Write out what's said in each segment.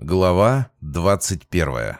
Глава 21.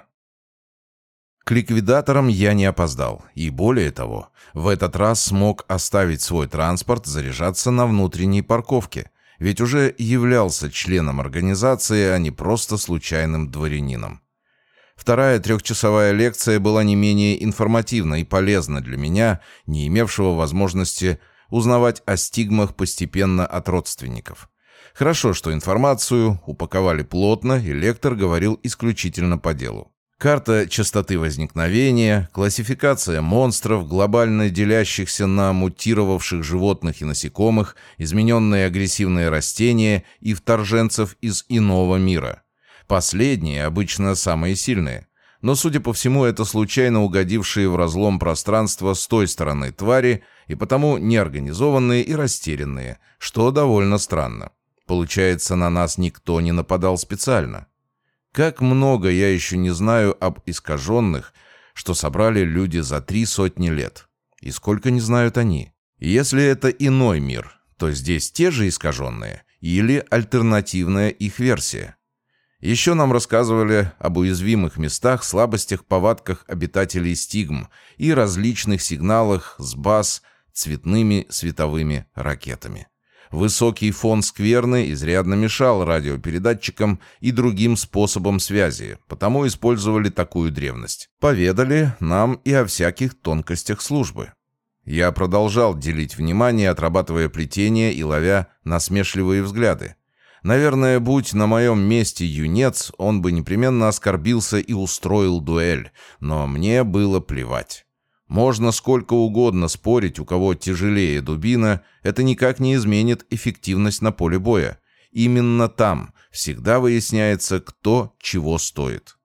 К ликвидаторам я не опоздал, и более того, в этот раз смог оставить свой транспорт заряжаться на внутренней парковке, ведь уже являлся членом организации, а не просто случайным дворянином. Вторая трехчасовая лекция была не менее информативна и полезна для меня, не имевшего возможности узнавать о стигмах постепенно от родственников. Хорошо, что информацию упаковали плотно, и лектор говорил исключительно по делу. Карта частоты возникновения, классификация монстров, глобально делящихся на мутировавших животных и насекомых, измененные агрессивные растения и вторженцев из иного мира. Последние обычно самые сильные. Но, судя по всему, это случайно угодившие в разлом пространства с той стороны твари, и потому неорганизованные и растерянные, что довольно странно. Получается, на нас никто не нападал специально. Как много я еще не знаю об искаженных, что собрали люди за 300 лет. И сколько не знают они. Если это иной мир, то здесь те же искаженные или альтернативная их версия. Еще нам рассказывали об уязвимых местах, слабостях, повадках обитателей стигм и различных сигналах с баз цветными световыми ракетами. Высокий фон скверны изрядно мешал радиопередатчикам и другим способам связи, потому использовали такую древность. Поведали нам и о всяких тонкостях службы. Я продолжал делить внимание, отрабатывая плетение и ловя насмешливые взгляды. Наверное, будь на моем месте юнец, он бы непременно оскорбился и устроил дуэль, но мне было плевать. Можно сколько угодно спорить, у кого тяжелее дубина, это никак не изменит эффективность на поле боя. Именно там всегда выясняется, кто чего стоит.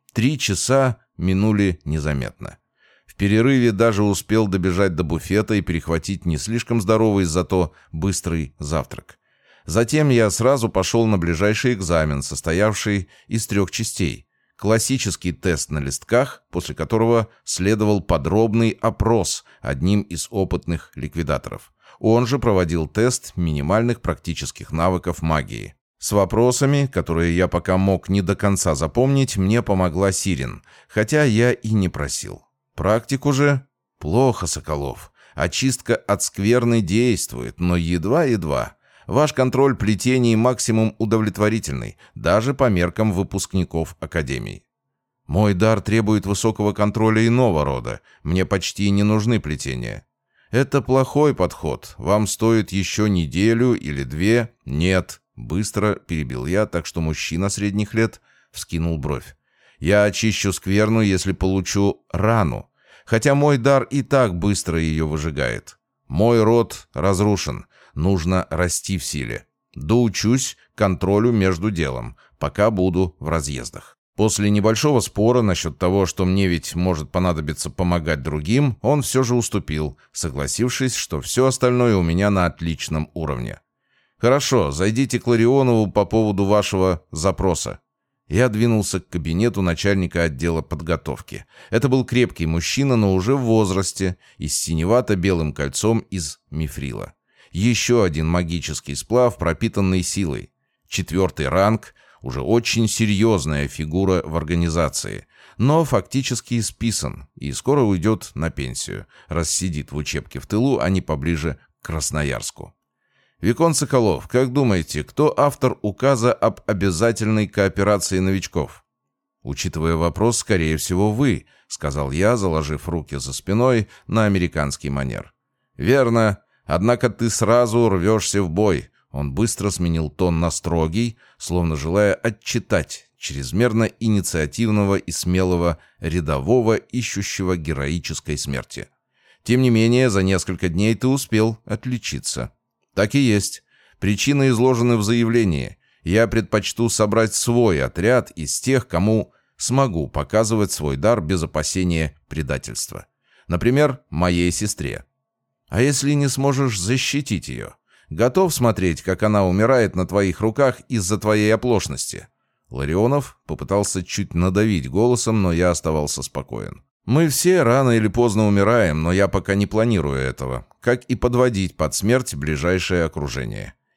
3 часа минули незаметно. В перерыве даже успел добежать до буфета и перехватить не слишком здоровый, зато быстрый завтрак. Затем я сразу пошел на ближайший экзамен, состоявший из 3 частей. Классический тест на листках, после которого следовал подробный опрос одним из опытных ликвидаторов. Он же проводил тест минимальных практических навыков магии. С вопросами, которые я пока мог не до конца запомнить, мне помогла Сирен, хотя я и не просил. Практику же? Плохо, Соколов. Очистка от скверны действует, но едва-едва. Ваш контроль плетений максимум удовлетворительный, даже по меркам выпускников академий. Мой дар требует высокого контроля иного рода. Мне почти не нужны плетения. Это плохой подход. Вам стоит еще неделю или 2. Нет, быстро перебил я, так что мужчина средних лет вскинул бровь. Я очищу скверну, если получу рану. Хотя мой дар и так быстро ее выжигает. Мой род разрушен. Нужно расти в силе. Доучусь контролю между делом, пока буду в разъездах. После небольшого спора насчет того, что мне ведь может понадобиться помогать другим, он все же уступил, согласившись, что все остальное у меня на отличном уровне. «Хорошо, зайдите к Ларионову по поводу вашего запроса». Я двинулся к кабинету начальника отдела подготовки. Это был крепкий мужчина, но уже в возрасте, и с синевато-белым кольцом из мифрила. Еще один магический сплав, пропитанный силой. 4-й ранг, уже очень серьезная фигура в организации, но фактически списан и скоро уйдет на пенсию, раз сидит в учебке в тылу, а не поближе к Красноярску. Виконт Соколов, как думаете, кто автор указа об обязательной кооперации новичков? Учитывая вопрос, скорее всего, вы, сказал я, заложив руки за спиной на американский манер. Верно. Однако ты сразу рвешься в бой. Он быстро сменил тон на строгий, словно желая отчитать чрезмерно инициативного и смелого рядового, ищущего героической смерти. Тем не менее, за несколько дней ты успел отличиться. Так и есть. Причины изложены в заявлении. Я предпочту собрать свой отряд из тех, кому смогу показывать свой дар без опасения предательства. Например, моей сестре. А если не сможешь защитить ее? Готов смотреть, как она умирает на твоих руках из-за твоей оплошности?» Ларионов попытался чуть надавить голосом, но я оставался спокоен. «Мы все рано или поздно умираем, но я пока не планирую этого, как и подводить под смерть ближайшее окружение.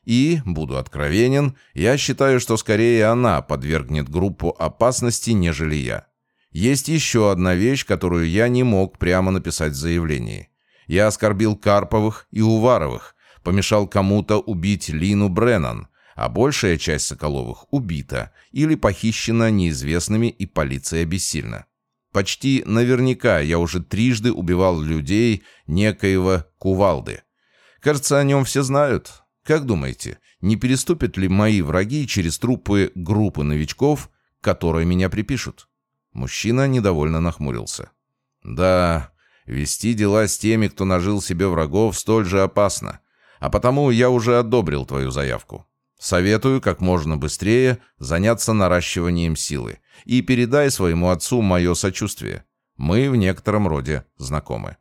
И, буду откровенен, я считаю, что скорее она подвергнет группу опасности, нежели я. Есть еще одна вещь, которую я не мог прямо написать в заявлении. Я оскорбил Карповых и Уваровых, помешал кому-то убить Лину Бреннан, а большая часть Соколовых убита или похищена неизвестными, и полиция бессильна. Почти наверняка я уже трижды убивал людей некоего Кувалды. Кажется, о нем все знают. Как думаете, не переступят ли мои враги через трупы группы новичков, которые меня припишут? Мужчина недовольно нахмурился. Да, вести дела с теми, кто нажил себе врагов, столь же опасно. А потому я уже одобрил твою заявку. Советую как можно быстрее заняться наращиванием силы. И передай своему отцу мое сочувствие. Мы в некотором роде знакомы».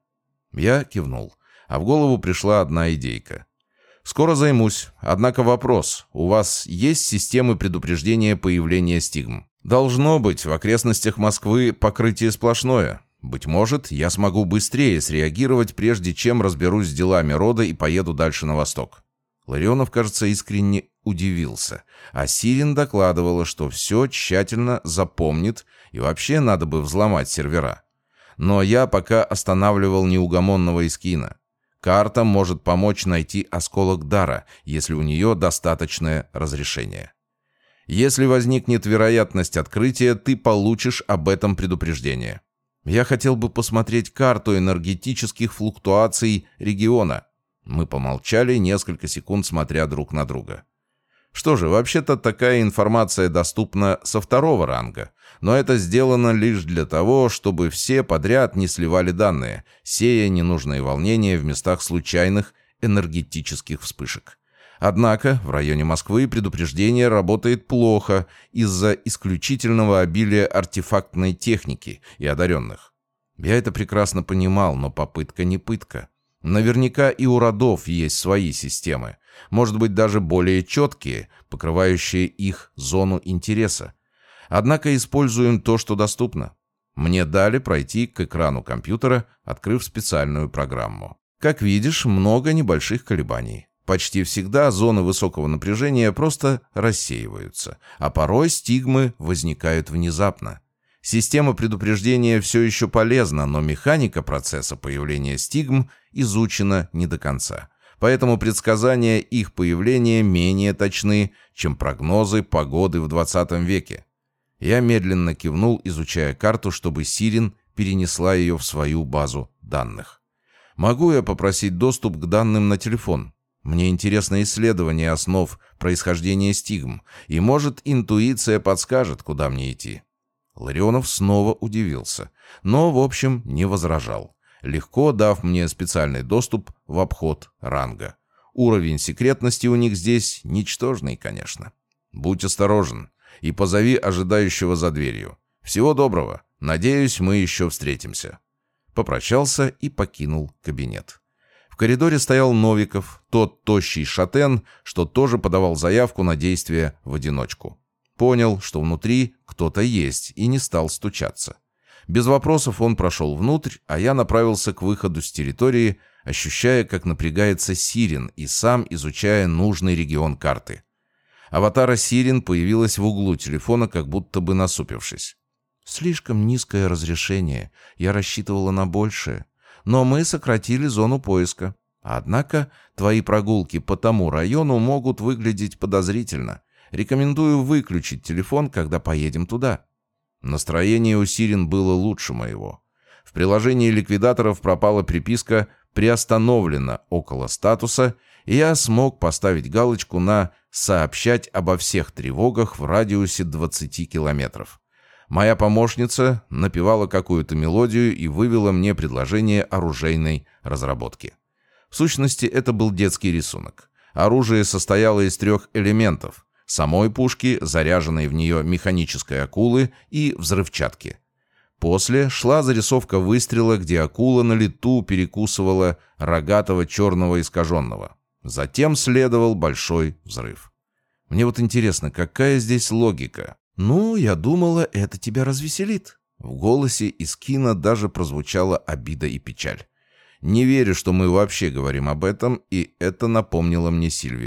Я кивнул, а в голову пришла одна идейка. «Скоро займусь. Однако вопрос. У вас есть системы предупреждения появления стигм?» «Должно быть, в окрестностях Москвы покрытие сплошное. Быть может, я смогу быстрее среагировать, прежде чем разберусь с делами рода и поеду дальше на восток». Ларионов, кажется, искренне удивился, а Сирин докладывала, что все тщательно запомнит и вообще надо бы взломать сервера. Но я пока останавливал неугомонного Искина. Карта может помочь найти осколок дара, если у нее достаточное разрешение. Если возникнет вероятность открытия, ты получишь об этом предупреждение. Я хотел бы посмотреть карту энергетических флуктуаций региона. Мы помолчали несколько секунд, смотря друг на друга. Что же, вообще-то такая информация доступна со второго ранга, но это сделано лишь для того, чтобы все подряд не сливали данные, сея ненужные волнения в местах случайных энергетических вспышек. Однако в районе Москвы предупреждение работает плохо из-за исключительного обилия артефактной техники и одаренных. Я это прекрасно понимал, но попытка не пытка. Наверняка и у родов есть свои системы, может быть даже более четкие, покрывающие их зону интереса. Однако используем то, что доступно. Мне дали пройти к экрану компьютера, открыв специальную программу. Как видишь, много небольших колебаний. Почти всегда зоны высокого напряжения просто рассеиваются, а порой стигмы возникают внезапно. Система предупреждения все еще полезна, но механика процесса появления стигм изучена не до конца. Поэтому предсказания их появления менее точны, чем прогнозы погоды в 20 веке. Я медленно кивнул, изучая карту, чтобы Сирин перенесла ее в свою базу данных. «Могу я попросить доступ к данным на телефон? Мне интересно исследование основ происхождения стигм, и, может, интуиция подскажет, куда мне идти». Ларионов снова удивился, но, в общем, не возражал, легко дав мне специальный доступ в обход ранга. Уровень секретности у них здесь ничтожный, конечно. Будь осторожен и позови ожидающего за дверью. Всего доброго. Надеюсь, мы еще встретимся. Попрощался и покинул кабинет. В коридоре стоял Новиков, тот тощий шатен, что тоже подавал заявку на действие в одиночку. Понял, что внутри кто-то есть, и не стал стучаться. Без вопросов он прошел внутрь, а я направился к выходу с территории, ощущая, как напрягается Сирин, и сам изучая нужный регион карты. Аватара Сирин появилась в углу телефона, как будто бы насупившись. «Слишком низкое разрешение. Я рассчитывала на большее. Но мы сократили зону поиска. Однако твои прогулки по тому району могут выглядеть подозрительно. Рекомендую выключить телефон, когда поедем туда». Настроение у Сирин было лучше моего. В приложении ликвидаторов пропала приписка «Приостановлено» около статуса, и я смог поставить галочку на «Сообщать обо всех тревогах в радиусе 20 километров». Моя помощница напевала какую-то мелодию и вывела мне предложение оружейной разработки. В сущности, это был детский рисунок. Оружие состояло из 3 элементов: самой пушки, заряженной в нее механической акулы и взрывчатки. После шла зарисовка выстрела, где акула на лету перекусывала рогатого черного искаженного. Затем следовал большой взрыв. Мне вот интересно, какая здесь логика? «Ну, я думала, это тебя развеселит». В голосе Искина даже прозвучала обида и печаль. Не верю, что мы вообще говорим об этом, и это напомнило мне Сильвию.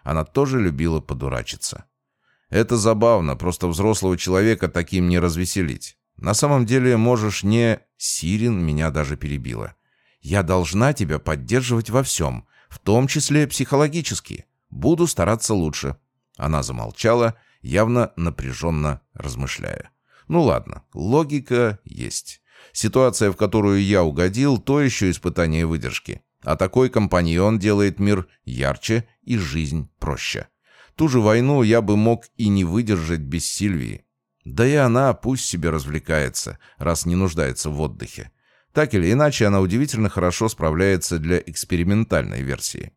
Она тоже любила подурачиться. Это забавно, просто взрослого человека таким не развеселить. На самом деле, можешь не... Сирин меня даже перебила. Я должна тебя поддерживать во всем, в том числе психологически. Буду стараться лучше. Она замолчала, явно напряженно размышляя. Ну ладно, логика есть. Ситуация, в которую я угодил, то еще испытание выдержки. А такой компаньон делает мир ярче и жизнь проще. Ту же войну я бы мог и не выдержать без Сильвии. Да и она пусть себе развлекается, раз не нуждается в отдыхе. Так или иначе, она удивительно хорошо справляется для экспериментальной версии.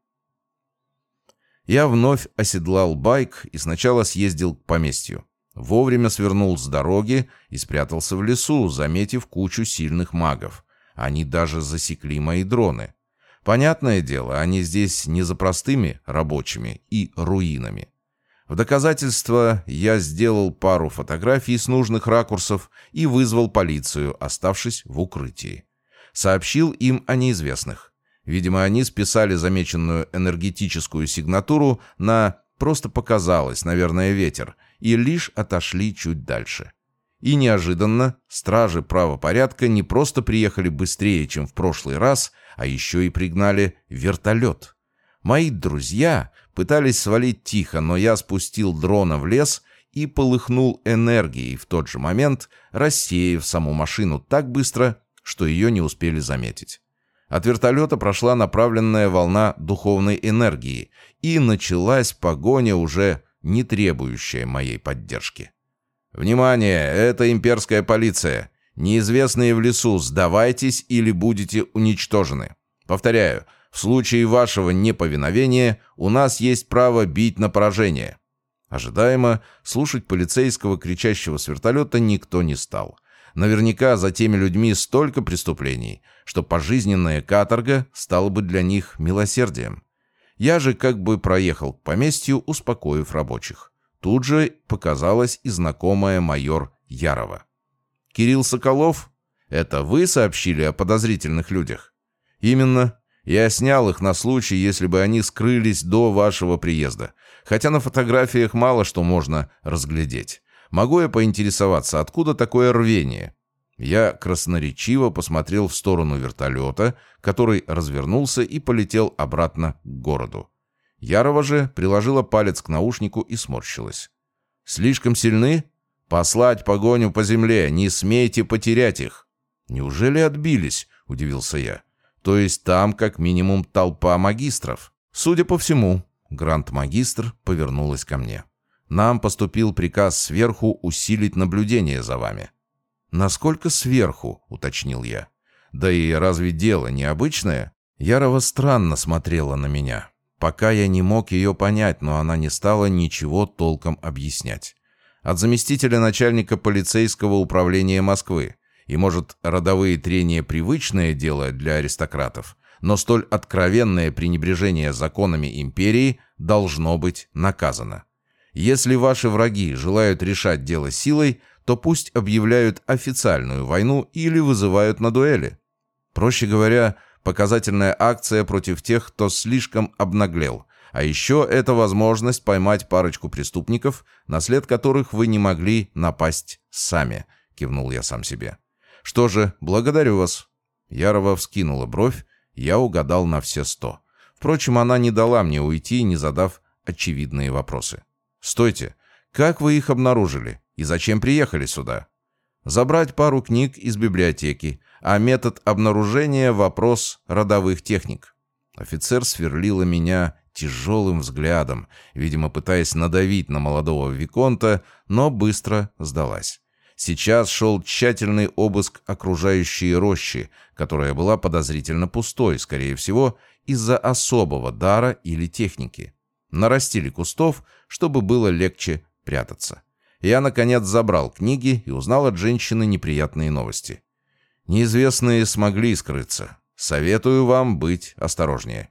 Я вновь оседлал байк и сначала съездил к поместью. Вовремя свернул с дороги и спрятался в лесу, заметив кучу сильных магов. Они даже засекли мои дроны. Понятное дело, они здесь не за простыми рабочими и руинами. В доказательство я сделал пару фотографий с нужных ракурсов и вызвал полицию, оставшись в укрытии. Сообщил им о неизвестных. Видимо, они списали замеченную энергетическую сигнатуру на «просто показалось, наверное, ветер», и лишь отошли чуть дальше. И неожиданно стражи правопорядка не просто приехали быстрее, чем в прошлый раз, а еще и пригнали вертолет. Мои друзья пытались свалить тихо, но я спустил дрона в лес и полыхнул энергией в тот же момент, рассеяв саму машину так быстро, что ее не успели заметить. От вертолета прошла направленная волна духовной энергии, и началась погоня, уже не требующая моей поддержки. «Внимание! Это имперская полиция! Неизвестные в лесу, сдавайтесь или будете уничтожены. Повторяю, в случае вашего неповиновения у нас есть право бить на поражение». Ожидаемо, слушать полицейского, кричащего с вертолета, никто не стал. Наверняка за теми людьми столько преступлений, что пожизненная каторга стала бы для них милосердием. Я же как бы проехал к поместью, успокоив рабочих. Тут же показалась и знакомая майор Ярова. «Кирилл Соколов? Это вы сообщили о подозрительных людях?» «Именно. Я снял их на случай, если бы они скрылись до вашего приезда. Хотя на фотографиях мало что можно разглядеть. Могу я поинтересоваться, откуда такое рвение?» Я красноречиво посмотрел в сторону вертолета, который развернулся и полетел обратно к городу. Ярова же приложила палец к наушнику и сморщилась. «Слишком сильны? Послать погоню по земле, не смейте потерять их». «Неужели отбились?» — удивился я. «То есть там как минимум толпа магистров?» «Судя по всему», — гранд-магистр повернулась ко мне. «Нам поступил приказ сверху усилить наблюдение за вами». «Насколько сверху?» — уточнил я. «Да и разве дело необычное?» Ярова странно смотрела на меня. Пока я не мог ее понять, но она не стала ничего толком объяснять. От заместителя начальника полицейского управления Москвы. И, может, родовые трения привычное дело для аристократов, но столь откровенное пренебрежение законами империи должно быть наказано. Если ваши враги желают решать дело силой, то пусть объявляют официальную войну или вызывают на дуэли. Проще говоря, показательная акция против тех, кто слишком обнаглел. А еще это возможность поймать парочку преступников, на след которых вы не могли напасть сами, кивнул я сам себе. Что же, благодарю вас. Ярова вскинула бровь, я угадал на все 100. Впрочем, она не дала мне уйти, не задав очевидные вопросы. «Стойте, как вы их обнаружили? И зачем приехали сюда?» «Забрать пару книг из библиотеки, а метод обнаружения — вопрос родовых техник». Офицер сверлила меня тяжелым взглядом, видимо, пытаясь надавить на молодого виконта, но быстро сдалась. Сейчас шел тщательный обыск окружающей рощи, которая была подозрительно пустой, скорее всего, из-за особого дара или техники. Нарастили кустов, чтобы было легче прятаться. Я, наконец, забрал книги и узнал от женщины неприятные новости. Неизвестные смогли скрыться. Советую вам быть осторожнее.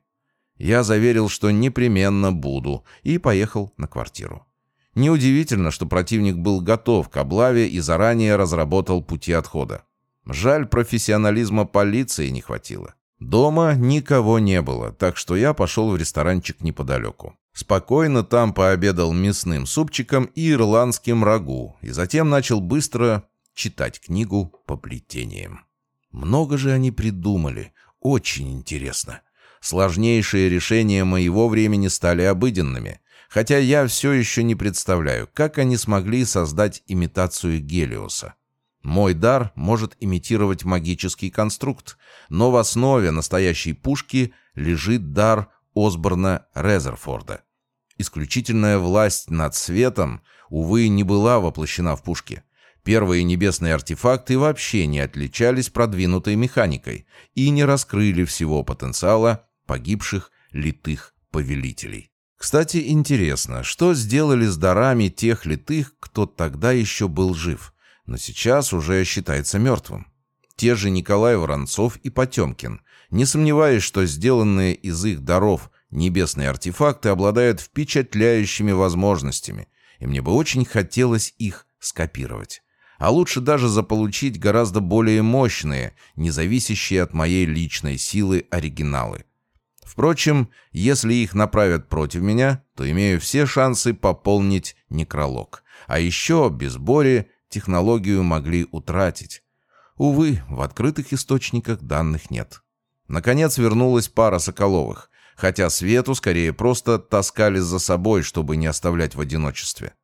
Я заверил, что непременно буду, и поехал на квартиру. Неудивительно, что противник был готов к облаве и заранее разработал пути отхода. Жаль, профессионализма полиции не хватило. Дома никого не было, так что я пошел в ресторанчик неподалеку. Спокойно там пообедал мясным супчиком и ирландским рагу, и затем начал быстро читать книгу по плетениям. Много же они придумали, очень интересно. Сложнейшие решения моего времени стали обыденными, хотя я все еще не представляю, как они смогли создать имитацию Гелиоса. Мой дар может имитировать магический конструкт, но в основе настоящей пушки лежит дар Осборна Резерфорда. Исключительная власть над светом, увы, не была воплощена в пушке. Первые небесные артефакты вообще не отличались продвинутой механикой и не раскрыли всего потенциала погибших литых повелителей. Кстати, интересно, что сделали с дарами тех литых, кто тогда еще был жив, но сейчас уже считается мертвым? Те же Николай Воронцов и Потемкин. Не сомневаюсь, что сделанные из их даров небесные артефакты обладают впечатляющими возможностями, и мне бы очень хотелось их скопировать. А лучше даже заполучить гораздо более мощные, не зависящие от моей личной силы оригиналы. Впрочем, если их направят против меня, то имею все шансы пополнить некролог. А еще без Бори технологию могли утратить. Увы, в открытых источниках данных нет. Наконец вернулась пара Соколовых, хотя Свету скорее просто таскали за собой, чтобы не оставлять в одиночестве.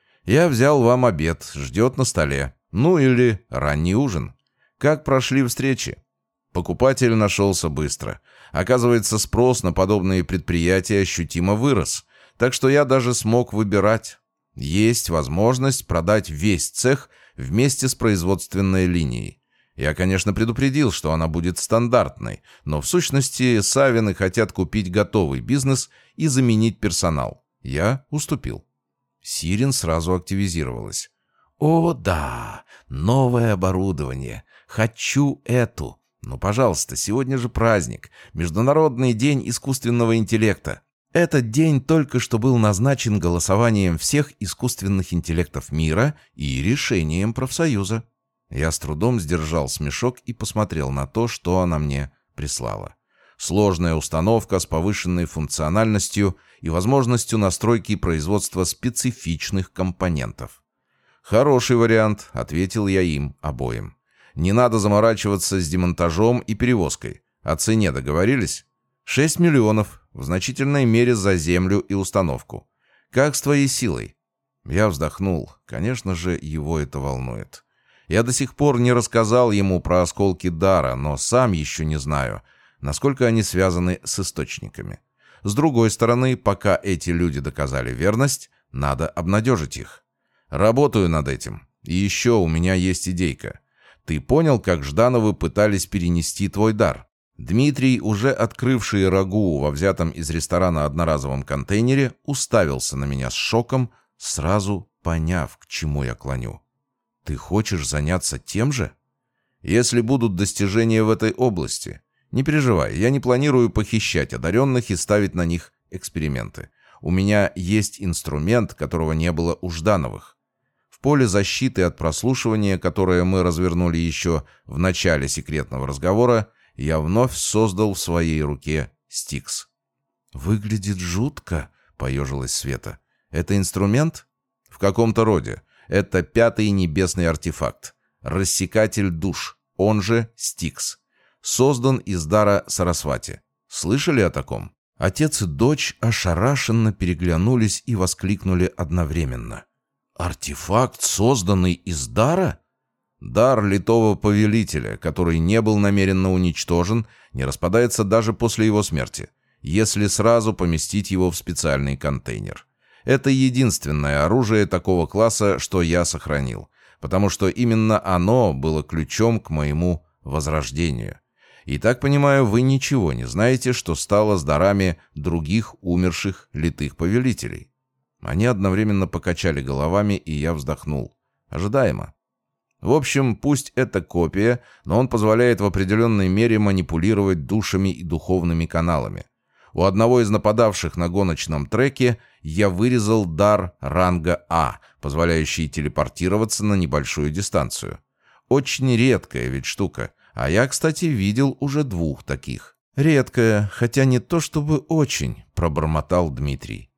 «Я взял вам обед, ждет на столе. Ну или ранний ужин. Как прошли встречи?» Покупатель нашелся быстро. Оказывается, спрос на подобные предприятия ощутимо вырос, так что я даже смог выбирать. Есть возможность продать весь цех вместе с производственной линией. Я, конечно, предупредил, что она будет стандартной, но в сущности Савины хотят купить готовый бизнес и заменить персонал. Я уступил. Сирен сразу активизировалась. «О, да! Новое оборудование! Хочу эту! Ну, пожалуйста, сегодня же праздник. Международный день искусственного интеллекта. Этот день только что был назначен голосованием всех искусственных интеллектов мира и решением профсоюза». Я с трудом сдержал смешок и посмотрел на то, что она мне прислала. Сложная установка с повышенной функциональностью и возможностью настройки производства специфичных компонентов. «Хороший вариант», — ответил я им обоим. «Не надо заморачиваться с демонтажом и перевозкой. О цене договорились?» 6 миллионов, в значительной мере за землю и установку. Как с твоей силой?» Я вздохнул. Конечно же, его это волнует. Я до сих пор не рассказал ему про осколки дара, но сам еще не знаю, насколько они связаны с источниками. С другой стороны, пока эти люди доказали верность, надо обнадежить их. Работаю над этим. И еще у меня есть идейка. Ты понял, как Ждановы пытались перенести твой дар? Дмитрий, уже открывший рагу во взятом из ресторана одноразовом контейнере, уставился на меня с шоком, сразу поняв, к чему я клоню. «Ты хочешь заняться тем же?» «Если будут достижения в этой области. Не переживай, я не планирую похищать одаренных и ставить на них эксперименты. У меня есть инструмент, которого не было у Ждановых. В поле защиты от прослушивания, которое мы развернули еще в начале секретного разговора, я вновь создал в своей руке Стикс». «Выглядит жутко», — поежилась Света. «Это инструмент?» «В каком-то роде. Это 5-й небесный артефакт. Рассекатель душ, он же Стикс. Создан из дара Сарасвати. Слышали о таком?» Отец и дочь ошарашенно переглянулись и воскликнули одновременно. «Артефакт, созданный из дара?» «Дар литого повелителя, который не был намеренно уничтожен, не распадается даже после его смерти, если сразу поместить его в специальный контейнер. Это единственное оружие такого класса, что я сохранил, потому что именно оно было ключом к моему возрождению. И так понимаю, вы ничего не знаете, что стало с дарами других умерших литых повелителей». Они одновременно покачали головами, и я вздохнул. Ожидаемо. В общем, пусть это копия, но он позволяет в определенной мере манипулировать душами и духовными каналами. У одного из нападавших на гоночном треке я вырезал дар ранга А, позволяющий телепортироваться на небольшую дистанцию. Очень редкая ведь штука, а я, кстати, видел уже 2 таких. «Редкая, хотя не то чтобы очень», — пробормотал Дмитрий.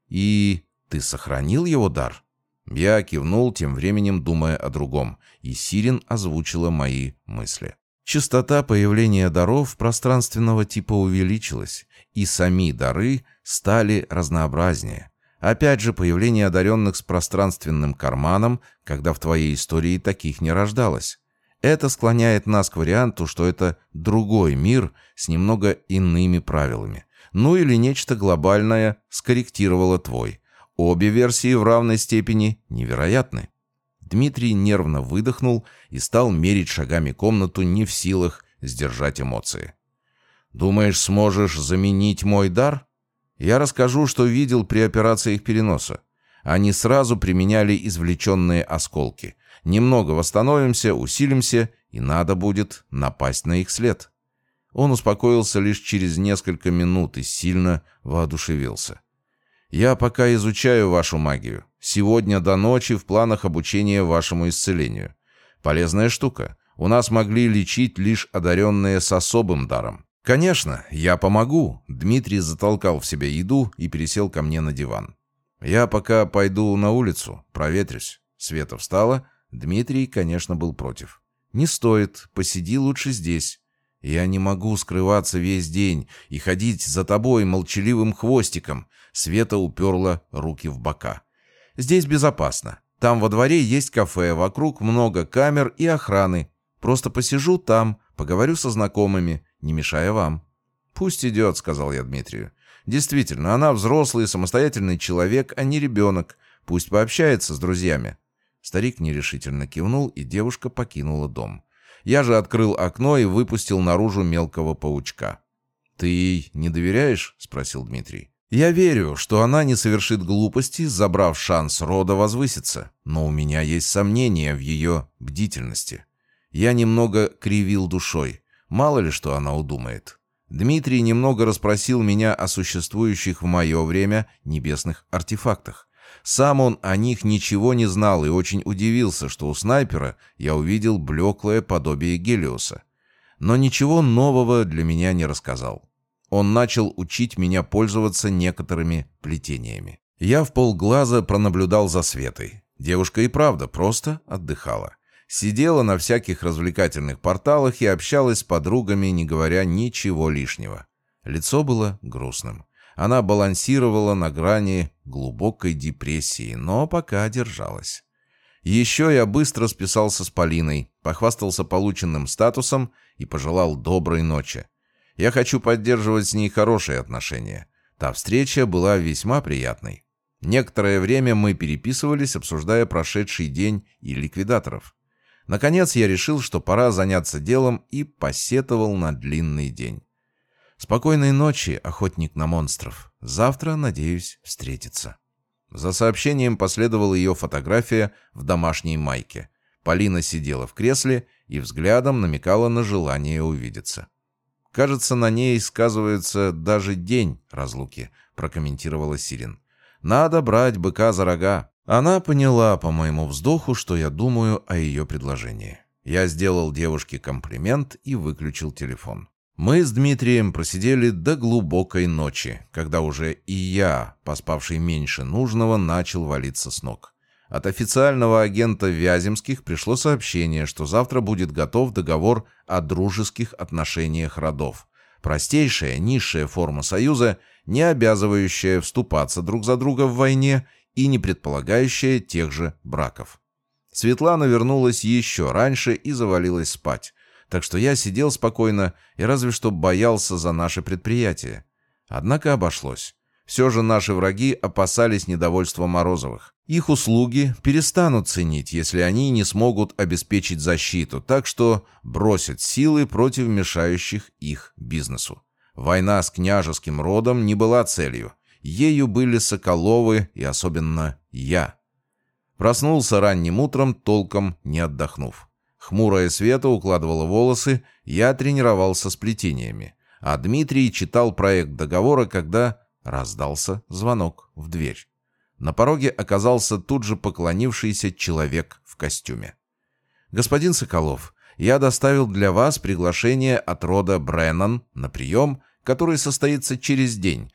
И ты сохранил его дар? Я кивнул, тем временем думая о другом, и Сирин озвучила мои мысли. Частота появления даров пространственного типа увеличилась, и сами дары стали разнообразнее. Опять же, появление одаренных с пространственным карманом, когда в твоей истории таких не рождалось. Это склоняет нас к варианту, что это другой мир с немного иными правилами. Ну или нечто глобальное скорректировало твой. Обе версии в равной степени невероятны. Дмитрий нервно выдохнул и стал мерить шагами комнату, не в силах сдержать эмоции. «Думаешь, сможешь заменить мой дар? Я расскажу, что видел при операциях переноса. Они сразу применяли извлеченные осколки. Немного восстановимся, усилимся, и надо будет напасть на их след». Он успокоился лишь через несколько минут и сильно воодушевился. «Я пока изучаю вашу магию. Сегодня до ночи в планах обучения вашему исцелению. Полезная штука. У нас могли лечить лишь одаренные с особым даром. Конечно, я помогу». Дмитрий затолкал в себя еду и пересел ко мне на диван. «Я пока пойду на улицу, проветрюсь». Света встала. Дмитрий, конечно, был против. «Не стоит. Посиди лучше здесь. Я не могу скрываться весь день и ходить за тобой молчаливым хвостиком». Света уперла руки в бока. «Здесь безопасно. Там во дворе есть кафе, вокруг много камер и охраны. Просто посижу там, поговорю со знакомыми, не мешая вам». «Пусть идет», — сказал я Дмитрию. «Действительно, она взрослый, самостоятельный человек, а не ребенок. Пусть пообщается с друзьями». Старик нерешительно кивнул, и девушка покинула дом. Я же открыл окно и выпустил наружу мелкого паучка. «Ты ей не доверяешь?» — спросил Дмитрий. «Я верю, что она не совершит глупости, забрав шанс рода возвыситься, но у меня есть сомнения в ее бдительности. Я немного кривил душой. Мало ли что она удумает». Дмитрий немного расспросил меня о существующих в мое время небесных артефактах. Сам он о них ничего не знал и очень удивился, что у снайпера я увидел блеклое подобие Гелиоса. Но ничего нового для меня не рассказал. Он начал учить меня пользоваться некоторыми плетениями. Я вполглаза пронаблюдал за Светой. Девушка и правда просто отдыхала. Сидела на всяких развлекательных порталах и общалась с подругами, не говоря ничего лишнего. Лицо было грустным. Она балансировала на грани глубокой депрессии, но пока держалась. Еще я быстро списался с Полиной, похвастался полученным статусом и пожелал доброй ночи. Я хочу поддерживать с ней хорошие отношения. Та встреча была весьма приятной. Некоторое время мы переписывались, обсуждая прошедший день и ликвидаторов. Наконец я решил, что пора заняться делом, и посетовал на длинный день. «Спокойной ночи, охотник на монстров. Завтра, надеюсь, встретиться». За сообщением последовала ее фотография в домашней майке. Полина сидела в кресле и взглядом намекала на желание увидеться. «Кажется, на ней сказывается даже день разлуки», — прокомментировала Сирин. «Надо брать быка за рога». Она поняла по моему вздоху, что я думаю о ее предложении. Я сделал девушке комплимент и выключил телефон. Мы с Дмитрием просидели до глубокой ночи, когда уже и я, поспавший меньше нужного, начал валиться с ног. От официального агента Вяземских пришло сообщение, что завтра будет готов договор о дружеских отношениях родов. Простейшая, низшая форма союза, не обязывающая вступаться друг за друга в войне и не предполагающая тех же браков. Светлана вернулась еще раньше и завалилась спать, так что я сидел спокойно и разве что боялся за наше предприятие. Однако обошлось. Все же наши враги опасались недовольства Морозовых. Их услуги перестанут ценить, если они не смогут обеспечить защиту, так что бросят силы против мешающих их бизнесу. Война с княжеским родом не была целью. Ею были Соколовы и особенно я. Проснулся ранним утром, толком не отдохнув. Хмурая Света укладывала волосы, я тренировался с плетениями. А Дмитрий читал проект договора, когда раздался звонок в дверь. На пороге оказался тут же поклонившийся человек в костюме. «Господин Соколов, я доставил для вас приглашение от рода Бреннан на прием который состоится через день,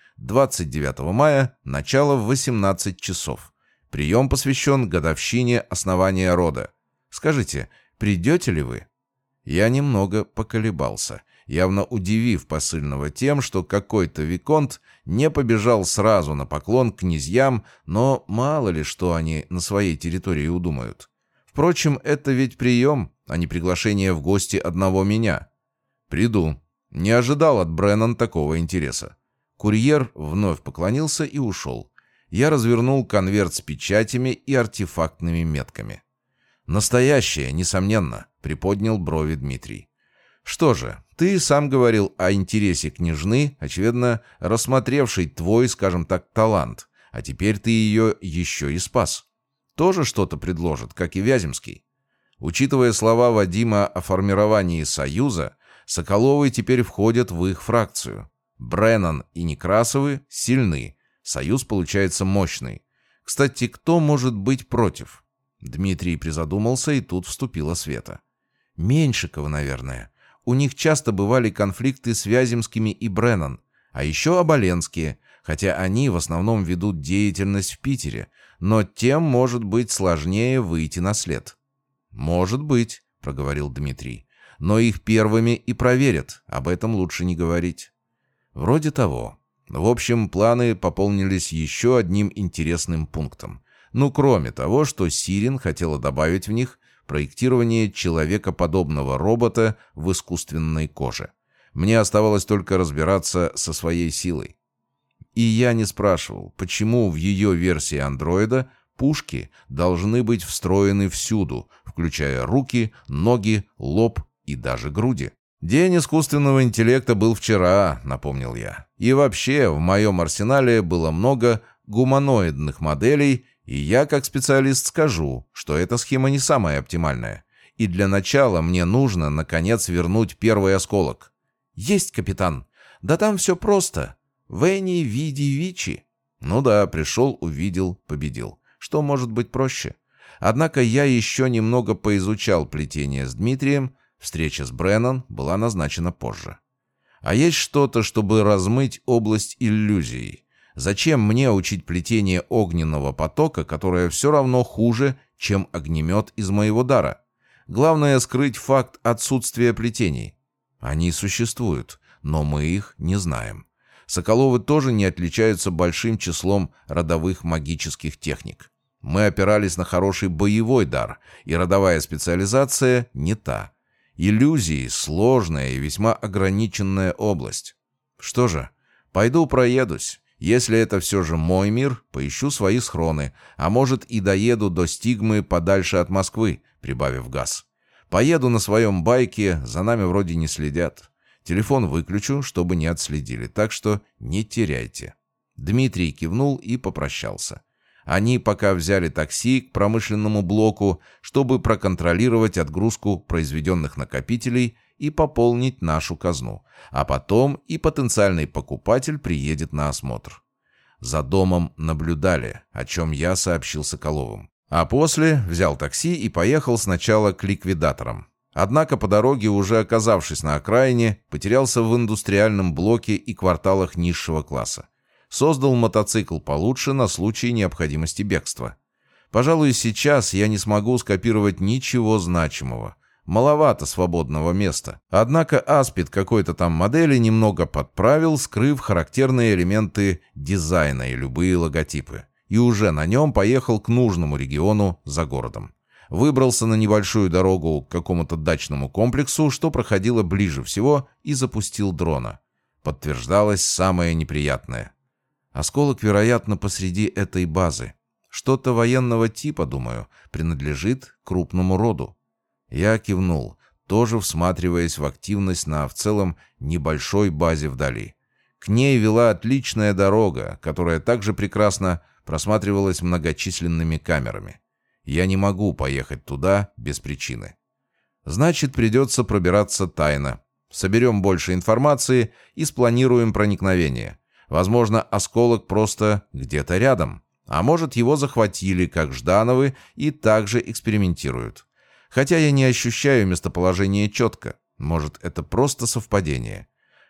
29 мая, начало в 18 часов. Прием посвящен годовщине основания рода. Скажите, придете ли вы?» Я немного поколебался, явно удивив посыльного тем, что какой-то виконт не побежал сразу на поклон к князьям, но мало ли что они на своей территории удумают. Впрочем, это ведь прием, а не приглашение в гости одного меня. «Приду». Не ожидал от Бреннан такого интереса. Курьер вновь поклонился и ушел. Я развернул конверт с печатями и артефактными метками. «Настоящее, несомненно», — приподнял брови Дмитрий. «Что же, ты сам говорил о интересе княжны, очевидно, рассмотревшей твой, скажем так, талант, а теперь ты ее еще и спас. Тоже что-то предложит, как и Вяземский?» Учитывая слова Вадима о формировании союза, Соколовы теперь входят в их фракцию. Бреннан и Некрасовы сильны, союз получается мощный. Кстати, кто может быть против? Дмитрий призадумался, и тут вступила Света. Меньшикова, наверное. У них часто бывали конфликты с Вяземскими и Бреннан, а еще Оболенские, хотя они в основном ведут деятельность в Питере, но тем может быть сложнее выйти на след. «Может быть», — проговорил Дмитрий. «Но их первыми и проверят, об этом лучше не говорить». Вроде того. В общем, планы пополнились еще одним интересным пунктом. Ну, кроме того, что Сирин хотела добавить в них проектирование человекоподобного робота в искусственной коже. Мне оставалось только разбираться со своей силой. И я не спрашивал, почему в ее версии андроида пушки должны быть встроены всюду, включая руки, ноги, лоб и даже груди. «День искусственного интеллекта был вчера», — напомнил я. «И вообще, в моем арсенале было много гуманоидных моделей, и я, как специалист, скажу, что эта схема не самая оптимальная. И для начала мне нужно, наконец, вернуть первый осколок». «Есть, капитан. Да там все просто. Вени, види, вичи». Ну да, пришел, увидел, победил. Что может быть проще? Однако я еще немного поизучал плетение с Дмитрием. Встреча с Бреннан была назначена позже. А есть что-то, чтобы размыть область иллюзий? Зачем мне учить плетение огненного потока, которое все равно хуже, чем огнемет из моего дара? Главное — скрыть факт отсутствия плетений. Они существуют, но мы их не знаем. Соколовы тоже не отличаются большим числом родовых магических техник. Мы опирались на хороший боевой дар, и родовая специализация не та. Иллюзии — сложная и весьма ограниченная область. Что же, пойду проедусь. Если это все же мой мир, поищу свои схроны, а может и доеду до Стигмы подальше от Москвы, прибавив газ. Поеду на своем байке, за нами вроде не следят. Телефон выключу, чтобы не отследили, так что не теряйте». Дмитрий кивнул и попрощался. Они пока взяли такси к промышленному блоку, чтобы проконтролировать отгрузку произведенных накопителей и пополнить нашу казну. А потом и потенциальный покупатель приедет на осмотр. За домом наблюдали, о чем я сообщил Соколовым. А после взял такси и поехал сначала к ликвидаторам. Однако по дороге, уже оказавшись на окраине, потерялся в индустриальном блоке и кварталах низшего класса. Создал мотоцикл получше на случай необходимости бегства. Пожалуй, сейчас я не смогу скопировать ничего значимого. Маловато свободного места. Однако аспид какой-то там модели немного подправил, скрыв характерные элементы дизайна и любые логотипы. И уже на нем поехал к нужному региону за городом. Выбрался на небольшую дорогу к какому-то дачному комплексу, что проходило ближе всего, и запустил дрона. Подтверждалось самое неприятное. Осколок, вероятно, посреди этой базы. Что-то военного типа, думаю, принадлежит крупному роду. Я кивнул, тоже всматриваясь в активность на в целом небольшой базе вдали. К ней вела отличная дорога, которая также прекрасно просматривалась многочисленными камерами. Я не могу поехать туда без причины. Значит, придется пробираться тайно. Соберем больше информации и спланируем проникновение. Возможно, осколок просто где-то рядом. А может, его захватили, как Ждановы, и также экспериментируют. Хотя я не ощущаю местоположение четко. Может, это просто совпадение.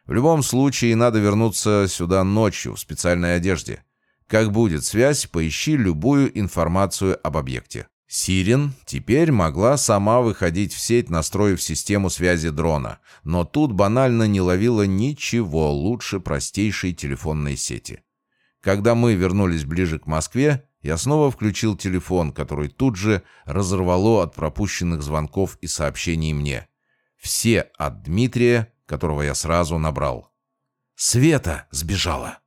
В любом случае, надо вернуться сюда ночью в специальной одежде. Как будет связь, поищи любую информацию об объекте. Сирен теперь могла сама выходить в сеть, настроив систему связи дрона, но тут банально не ловила ничего лучше простейшей телефонной сети. Когда мы вернулись ближе к Москве, я снова включил телефон, который тут же разорвало от пропущенных звонков и сообщений мне. Все от Дмитрия, которого я сразу набрал. Света сбежала.